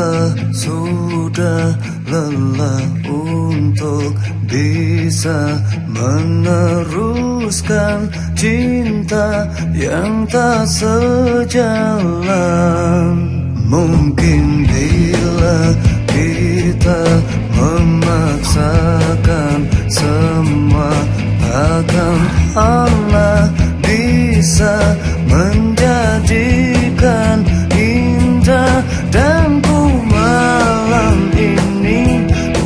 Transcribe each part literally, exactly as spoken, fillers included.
Bila sudah lelah untuk bisa meneruskan cinta yang tak sejalan, mungkin bila kita memaksakan semua, akan Allah bisa menjadikan indah. Dan ku malam ini ku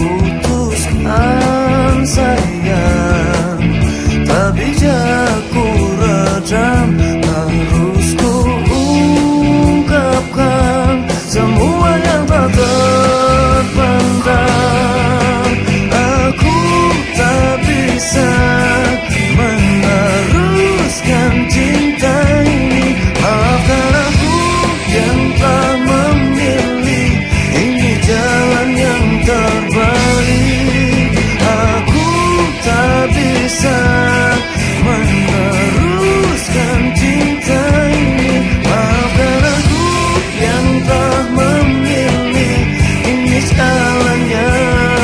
putuskan sayang, tak bijak ku redam, harus ku ungkapkan semua yang tak terpendam. Aku tak bisa meneruskan cinta ini, maafkan aku yang telah memilih ini jalan yang terbalik. Aku tak bisa meneruskan cinta ini, maafkan aku yang telah memilih ini jalan yang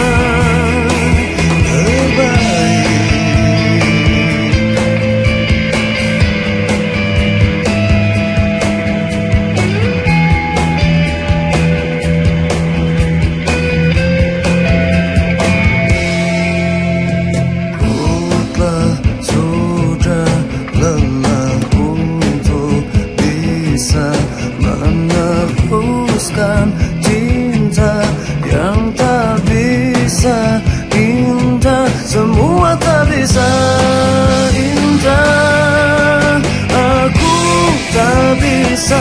meneruskan cinta yang tak bisa indah. Semua tak bisa indah. Aku tak bisa